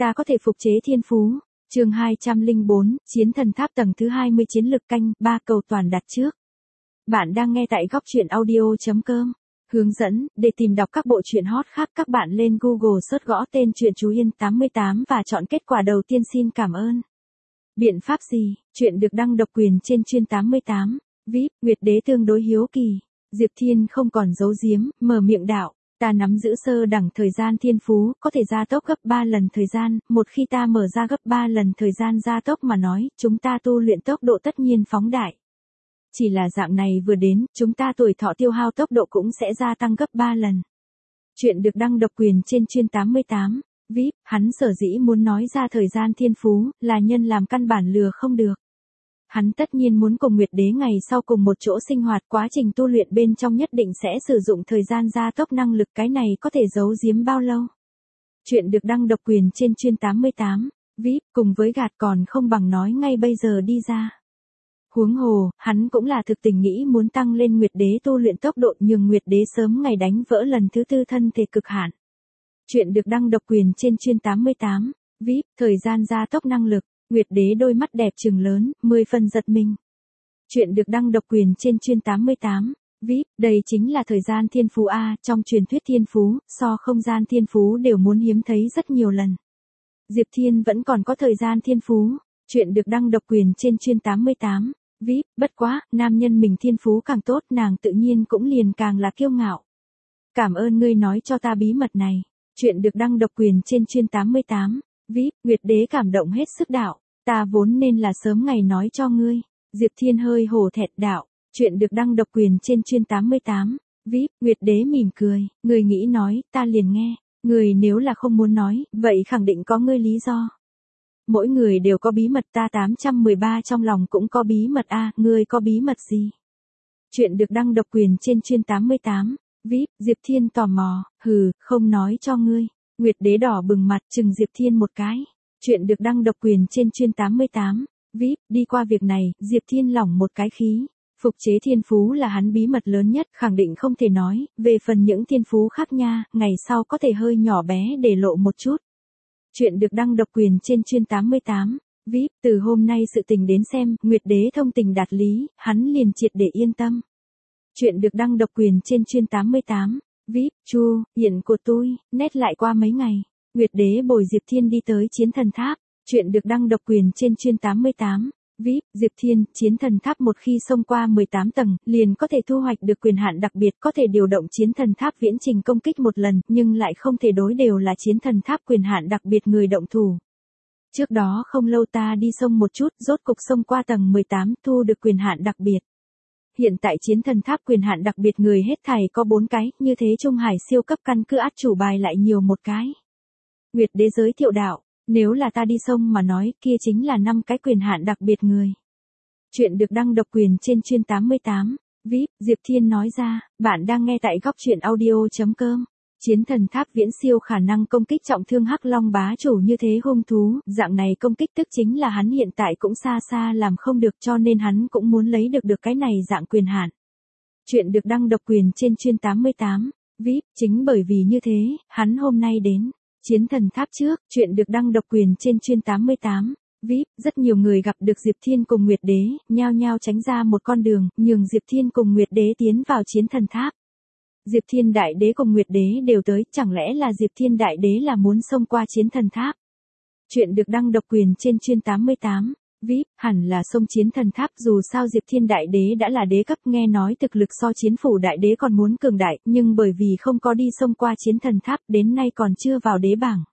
Ta có thể phục chế thiên phú. Chương 204, Chiến thần tháp tầng thứ 20 chiến lực canh, 3 cầu toàn đặt trước. Bạn đang nghe tại góc truyện audio.com. Hướng dẫn, để tìm đọc các bộ truyện hot khác các bạn lên Google search gõ tên truyện Chú Yên 88 và chọn kết quả đầu tiên xin cảm ơn. Biện pháp gì? Chuyện được đăng độc quyền trên chuyên 88. VIP, Nguyệt Đế tương đối hiếu kỳ. Diệp Thiên không còn giấu giếm, mở miệng đạo. Ta nắm giữ sơ đẳng thời gian thiên phú, có thể gia tốc gấp 3 lần thời gian, một khi ta mở ra gấp 3 lần thời gian gia tốc mà nói, chúng ta tu luyện tốc độ tất nhiên phóng đại. Chỉ là dạng này vừa đến, chúng ta tuổi thọ tiêu hao tốc độ cũng sẽ gia tăng gấp 3 lần. Chuyện được đăng độc quyền trên chuyên 88. VIP, hắn sở dĩ muốn nói ra thời gian thiên phú, là nhân làm căn bản lừa không được. Hắn tất nhiên muốn cùng Nguyệt Đế ngày sau cùng một chỗ sinh hoạt, quá trình tu luyện bên trong nhất định sẽ sử dụng thời gian gia tốc năng lực, cái này có thể giấu giếm bao lâu. Chuyện được đăng độc quyền trên chuyên 88. VIP, cùng với gạt còn không bằng nói ngay bây giờ đi ra. Huống hồ, hắn cũng là thực tình nghĩ muốn tăng lên Nguyệt Đế tu luyện tốc độ, nhường Nguyệt Đế sớm ngày đánh vỡ lần thứ 4 thân thể cực hạn. Chuyện được đăng độc quyền trên chuyên 88. VIP, thời gian gia tốc năng lực. Nguyệt Đế đôi mắt đẹp trừng lớn, 10 phần giật mình. Chuyện được đăng độc quyền trên chuyên 88. VIP, đây chính là thời gian thiên phú A, trong truyền thuyết thiên phú, so không gian thiên phú đều muốn hiếm thấy rất nhiều lần. Diệp Thiên vẫn còn có thời gian thiên phú. Chuyện được đăng độc quyền trên chuyên 88. VIP, bất quá, nam nhân mình thiên phú càng tốt, nàng tự nhiên cũng liền càng là kiêu ngạo. Cảm ơn ngươi nói cho ta bí mật này. Chuyện được đăng độc quyền trên chuyên 88. VIP, Nguyệt Đế cảm động hết sức đạo. Ta vốn nên là sớm ngày nói cho ngươi. Diệp Thiên hơi hổ thẹn đạo. Chuyện được đăng độc quyền trên chuyên 88. VIP, Nguyệt Đế mỉm cười. Ngươi nghĩ nói, ta liền nghe. Ngươi nếu là không muốn nói, vậy khẳng định có ngươi lý do. Mỗi người đều có bí mật, ta 813 trong lòng cũng có bí mật a, ngươi có bí mật gì? Chuyện được đăng độc quyền trên chuyên 88. VIP, Diệp Thiên tò mò. Không nói cho ngươi. Nguyệt Đế đỏ bừng mặt chừng Diệp Thiên một cái. Chuyện được đăng độc quyền trên chuyên 88. VIP, đi qua việc này, Diệp Thiên lỏng một cái khí. Phục chế thiên phú là hắn bí mật lớn nhất, khẳng định không thể nói, về phần những thiên phú khác nha, ngày sau có thể hơi nhỏ bé để lộ một chút. Chuyện được đăng độc quyền trên chuyên 88. VIP, từ hôm nay sự tình đến xem, Nguyệt Đế thông tình đạt lý, hắn liền triệt để yên tâm. Chuyện được đăng độc quyền trên chuyên 88. VIP, Chu, hiện của tôi, nét lại qua mấy ngày. Nguyệt Đế bồi Diệp Thiên đi tới chiến thần tháp. Chuyện được đăng độc quyền trên chuyên 88. VIP, Diệp Thiên, chiến thần tháp một khi xông qua 18 tầng, liền có thể thu hoạch được quyền hạn đặc biệt, có thể điều động chiến thần tháp viễn trình công kích một lần, nhưng lại không thể đối đều là chiến thần tháp quyền hạn đặc biệt người động thủ. Trước đó không lâu ta đi xông một chút, rốt cục xông qua tầng 18, thu được quyền hạn đặc biệt. Hiện tại chiến thần tháp quyền hạn đặc biệt người hết thảy có 4 cái, như thế Trung Hải siêu cấp căn cứ át chủ bài lại nhiều một cái. Nguyệt Đế giới thiệu đạo, nếu là ta đi sông mà nói, kia chính là 5 cái quyền hạn đặc biệt người. Chuyện được đăng độc quyền trên chuyên 88. VIP, Diệp Thiên nói ra, bạn đang nghe tại góc truyện audio.com. Chiến thần tháp viễn siêu khả năng công kích trọng thương Hắc Long bá chủ như thế hung thú, dạng này công kích tức chính là hắn hiện tại cũng xa xa làm không được, cho nên hắn cũng muốn lấy được cái này dạng quyền hạn. Chuyện được đăng độc quyền trên chuyên 88. VIP, chính bởi vì như thế, hắn hôm nay đến chiến thần tháp trước. Chuyện được đăng độc quyền trên chuyên 88. VIP, rất nhiều người gặp được Diệp Thiên cùng Nguyệt Đế, nhao nhao tránh ra một con đường, nhường Diệp Thiên cùng Nguyệt Đế tiến vào chiến thần tháp. Diệp Thiên Đại Đế cùng Nguyệt Đế đều tới, chẳng lẽ là Diệp Thiên Đại Đế là muốn xông qua chiến thần tháp? Chuyện được đăng độc quyền trên chuyên 88. VIP, hẳn là xông chiến thần tháp, dù sao Diệp Thiên Đại Đế đã là đế cấp, nghe nói thực lực so chiến phủ Đại Đế còn muốn cường đại, nhưng bởi vì không có đi xông qua chiến thần tháp, đến nay còn chưa vào đế bảng.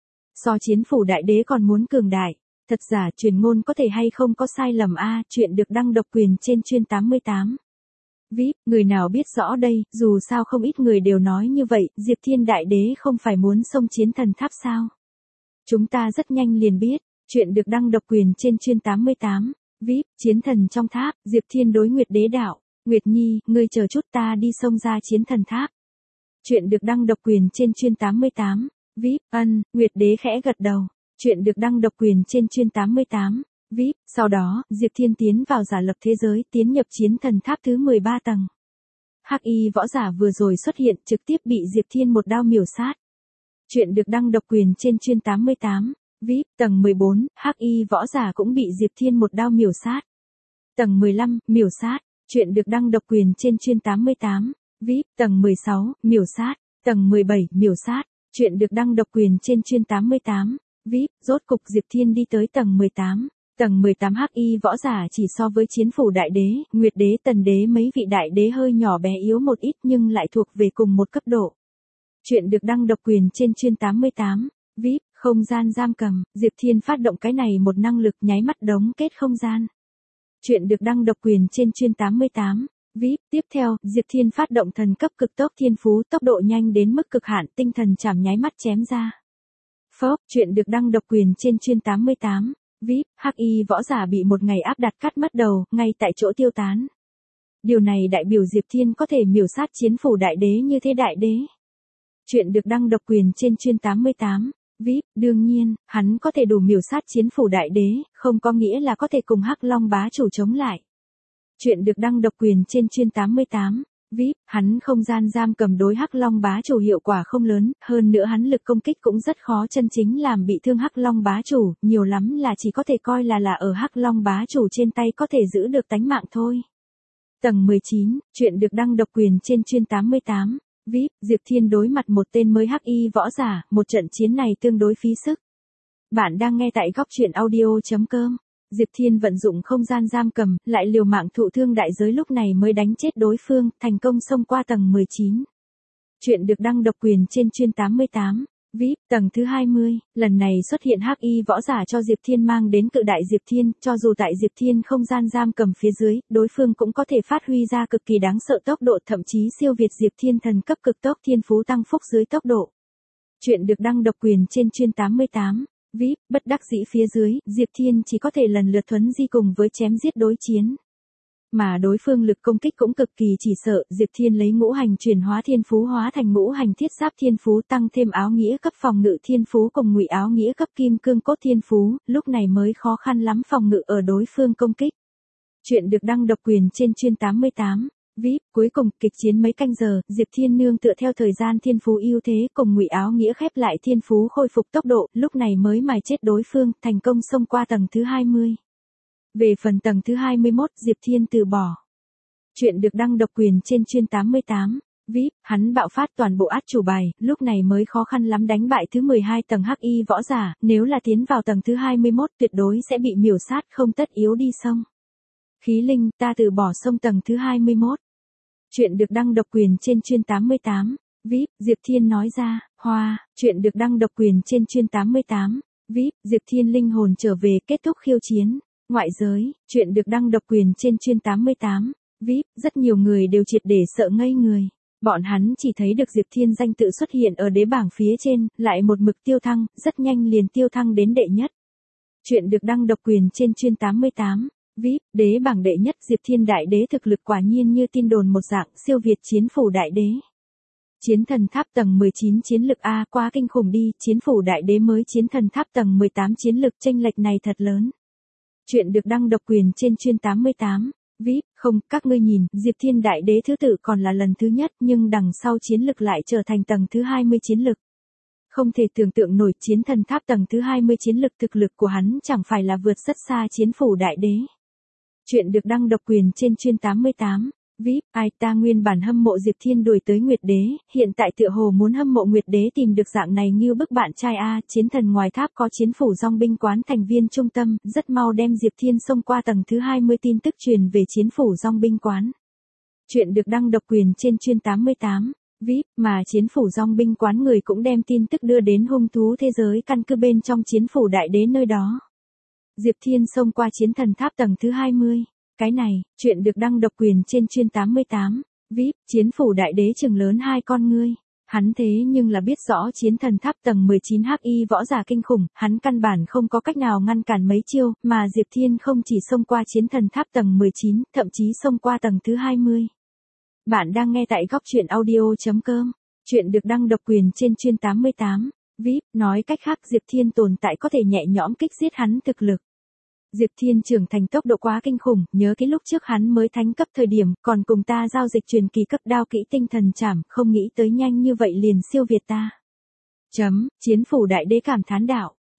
So chiến phủ Đại Đế còn muốn cường đại. Thật giả truyền ngôn có thể hay không có sai lầm a? Chuyện được đăng độc quyền trên chuyên 88. VIP, người nào biết rõ đây, dù sao không ít người đều nói như vậy, Diệp Thiên Đại Đế không phải muốn xông chiến thần tháp sao? Chúng ta rất nhanh liền biết. Chuyện được đăng độc quyền trên chuyên 88. VIP, chiến thần trong tháp, Diệp Thiên đối Nguyệt Đế đạo. Nguyệt Nhi, ngươi chờ chút ta đi xông ra chiến thần tháp. Chuyện được đăng độc quyền trên chuyên 88. VIP, Nguyệt Đế khẽ gật đầu. Chuyện được đăng độc quyền trên chuyên 88. VIP, sau đó, Diệp Thiên tiến vào giả lập thế giới, tiến nhập chiến thần tháp thứ 13 tầng. Hắc y võ giả vừa rồi xuất hiện, trực tiếp bị Diệp Thiên một đao miểu sát. Chuyện được đăng độc quyền trên chuyên 88. VIP, tầng 14, Hắc Y võ giả cũng bị Diệp Thiên một đao miểu sát. Tầng 15, miểu sát. Chuyện được đăng độc quyền trên chuyên 88. VIP, tầng 16, miểu sát. Tầng 17, miểu sát. Chuyện được đăng độc quyền trên chuyên 88. VIP, rốt cục Diệp Thiên đi tới tầng 18. Tầng 18 Hắc Y võ giả chỉ so với Chiến Phủ Đại Đế, Nguyệt Đế, Tần Đế mấy vị đại đế hơi nhỏ bé yếu một ít nhưng lại thuộc về cùng một cấp độ. Chuyện được đăng độc quyền trên chuyên 88. VIP, không gian giam cầm, Diệp Thiên phát động cái này một năng lực nháy mắt đóng kết không gian. Chuyện được đăng độc quyền trên chuyên 88. VIP, tiếp theo, Diệp Thiên phát động thần cấp cực tốc thiên phú, tốc độ nhanh đến mức cực hạn, tinh thần chảm nháy mắt chém ra. Phốc, chuyện được đăng độc quyền trên chuyên 88. VIP, Hắc Y võ giả bị một ngày áp đặt cắt mất đầu, ngay tại chỗ tiêu tán. Điều này đại biểu Diệp Thiên có thể miểu sát Chiến Phủ Đại Đế như thế đại đế. Chuyện được đăng độc quyền trên chuyên 88. VIP, đương nhiên, hắn có thể đủ miểu sát Chiến Phủ Đại Đế, không có nghĩa là có thể cùng Hắc Long bá chủ chống lại. Chuyện được đăng độc quyền trên chuyên 88. VIP, hắn không gian giam cầm đối Hắc Long bá chủ hiệu quả không lớn, hơn nữa hắn lực công kích cũng rất khó chân chính làm bị thương Hắc Long bá chủ, nhiều lắm là chỉ có thể coi là ở Hắc Long bá chủ trên tay có thể giữ được tánh mạng thôi. Tầng 19, chuyện được đăng độc quyền trên chuyên 88. VIP, Diệp Thiên đối mặt một tên mới Hắc Y võ giả, một trận chiến này tương đối phí sức. Bạn đang nghe tại góc truyện audio.com. Diệp Thiên vận dụng không gian giam cầm, lại liều mạng thụ thương đại giới lúc này mới đánh chết đối phương, thành công xông qua tầng 19. Chuyện được đăng độc quyền trên chuyên 88. VIP, tầng thứ 20, lần này xuất hiện Hắc Y võ giả cho Diệp Thiên mang đến cự đại Diệp Thiên, cho dù tại Diệp Thiên không gian giam cầm phía dưới, đối phương cũng có thể phát huy ra cực kỳ đáng sợ tốc độ, thậm chí siêu việt Diệp Thiên thần cấp cực tốc thiên phú tăng phúc dưới tốc độ. Chuyện được đăng độc quyền trên chuyên 88. VIP, bất đắc dĩ phía dưới, Diệp Thiên chỉ có thể lần lượt thuấn di cùng với chém giết đối chiến. Mà đối phương lực công kích cũng cực kỳ chỉ sợ, Diệp Thiên lấy ngũ hành chuyển hóa thiên phú hóa thành ngũ hành thiết giáp thiên phú, tăng thêm áo nghĩa cấp phòng ngự thiên phú cùng ngụy áo nghĩa cấp kim cương cốt thiên phú, lúc này mới khó khăn lắm phòng ngự ở đối phương công kích. Chuyện được đăng độc quyền trên chuyên 88. VIP, cuối cùng, kịch chiến mấy canh giờ, Diệp Thiên nương tựa theo thời gian thiên phú ưu thế cùng ngụy áo nghĩa khép lại thiên phú khôi phục tốc độ, lúc này mới mài chết đối phương, thành công xông qua tầng thứ 20. Về phần tầng thứ 21, Diệp Thiên từ bỏ. Chuyện được đăng độc quyền trên chuyên 88. VIP, hắn bạo phát toàn bộ át chủ bài, lúc này mới khó khăn lắm đánh bại thứ 12 tầng Hắc Y võ giả, nếu là tiến vào tầng thứ 21 tuyệt đối sẽ bị miểu sát, không tất yếu đi sông. Khí linh, ta từ bỏ sông tầng thứ 21. Chuyện được đăng độc quyền trên chuyên 88. VIP, Diệp Thiên nói ra, hoa, chuyện được đăng độc quyền trên chuyên 88. VIP, Diệp Thiên linh hồn trở về kết thúc khiêu chiến. Ngoại giới, chuyện được đăng độc quyền trên chuyên 88. VIP, rất nhiều người đều triệt để sợ ngây người. Bọn hắn chỉ thấy được Diệp Thiên danh tự xuất hiện ở đế bảng phía trên, lại một mực tiêu thăng, rất nhanh liền tiêu thăng đến đệ nhất. Chuyện được đăng độc quyền trên chuyên 88. VIP, đế bảng đệ nhất Diệp Thiên đại đế thực lực quả nhiên như tin đồn một dạng, siêu việt Chiến Phủ Đại Đế. Chiến thần tháp tầng 19 chiến lực A quá kinh khủng đi, Chiến Phủ Đại Đế mới chiến thần tháp tầng 18 chiến lực chênh lệch này thật lớn. Chuyện được đăng độc quyền trên chuyên 88. VIP, không, các ngươi nhìn, Diệp Thiên đại đế thứ tự còn là lần thứ nhất nhưng đằng sau chiến lực lại trở thành tầng thứ 20 chiến lực. Không thể tưởng tượng nổi chiến thần tháp tầng thứ 20 chiến lực thực lực của hắn chẳng phải là vượt rất xa Chiến Phủ Đại Đế. Chuyện được đăng độc quyền trên chuyên 88. VIP, ai ta nguyên bản hâm mộ Diệp Thiên đuổi tới Nguyệt Đế, hiện tại tựa hồ muốn hâm mộ Nguyệt Đế tìm được dạng này như bức bạn trai A, chiến thần ngoài tháp có Chiến Phủ Dòng binh quán thành viên trung tâm, rất mau đem Diệp Thiên xông qua tầng thứ 20 tin tức truyền về Chiến Phủ Dòng binh quán. Chuyện được đăng độc quyền trên chuyên 88. VIP, mà Chiến Phủ Dòng binh quán người cũng đem tin tức đưa đến hung thú thế giới căn cứ bên trong Chiến Phủ Đại Đế nơi đó. Diệp Thiên xông qua chiến thần tháp tầng thứ 20. Cái này, chuyện được đăng độc quyền trên chuyên 88. VIP, Chiến Phủ Đại Đế trừng lớn hai con ngươi. Hắn thế nhưng là biết rõ chiến thần tháp tầng 19 Hắc Y võ giả kinh khủng, hắn căn bản không có cách nào ngăn cản mấy chiêu, mà Diệp Thiên không chỉ xông qua chiến thần tháp tầng 19, thậm chí xông qua tầng thứ 20. Bạn đang nghe tại góc truyện audio.com. Chuyện được đăng độc quyền trên chuyên 88. VIP, nói cách khác Diệp Thiên tồn tại có thể nhẹ nhõm kích giết hắn thực lực. Diệp Thiên trưởng thành tốc độ quá kinh khủng, nhớ cái lúc trước hắn mới thánh cấp thời điểm, còn cùng ta giao dịch truyền kỳ cấp đao kỹ tinh thần trảm, không nghĩ tới nhanh như vậy liền siêu việt ta. Chiến Phủ Đại Đế cảm thán đạo.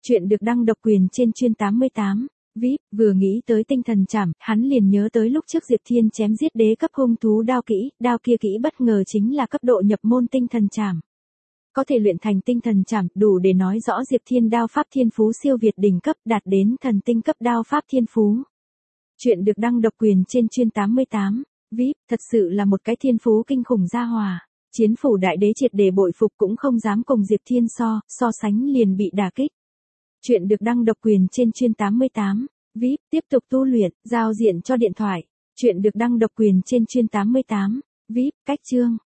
Chuyện được đăng độc quyền trên chuyên 88. VIP, vừa nghĩ tới tinh thần trảm, hắn liền nhớ tới lúc trước Diệp Thiên chém giết đế cấp hung thú đao kỹ, đao kia kỹ bất ngờ chính là cấp độ nhập môn tinh thần trảm. Có thể luyện thành tinh thần trảm, đủ để nói rõ Diệp Thiên đao pháp thiên phú siêu việt đỉnh cấp, đạt đến thần tinh cấp đao pháp thiên phú. Chuyện được đăng độc quyền trên chuyên 88. VIP, thật sự là một cái thiên phú kinh khủng gia hòa. Chiến phủ đại đế triệt để bội phục cũng không dám cùng Diệp Thiên so sánh liền bị đả kích. Chuyện được đăng độc quyền trên chuyên 88. VIP, tiếp tục tu luyện, giao diện cho điện thoại. Chuyện được đăng độc quyền trên chuyên 88. VIP, cách chương.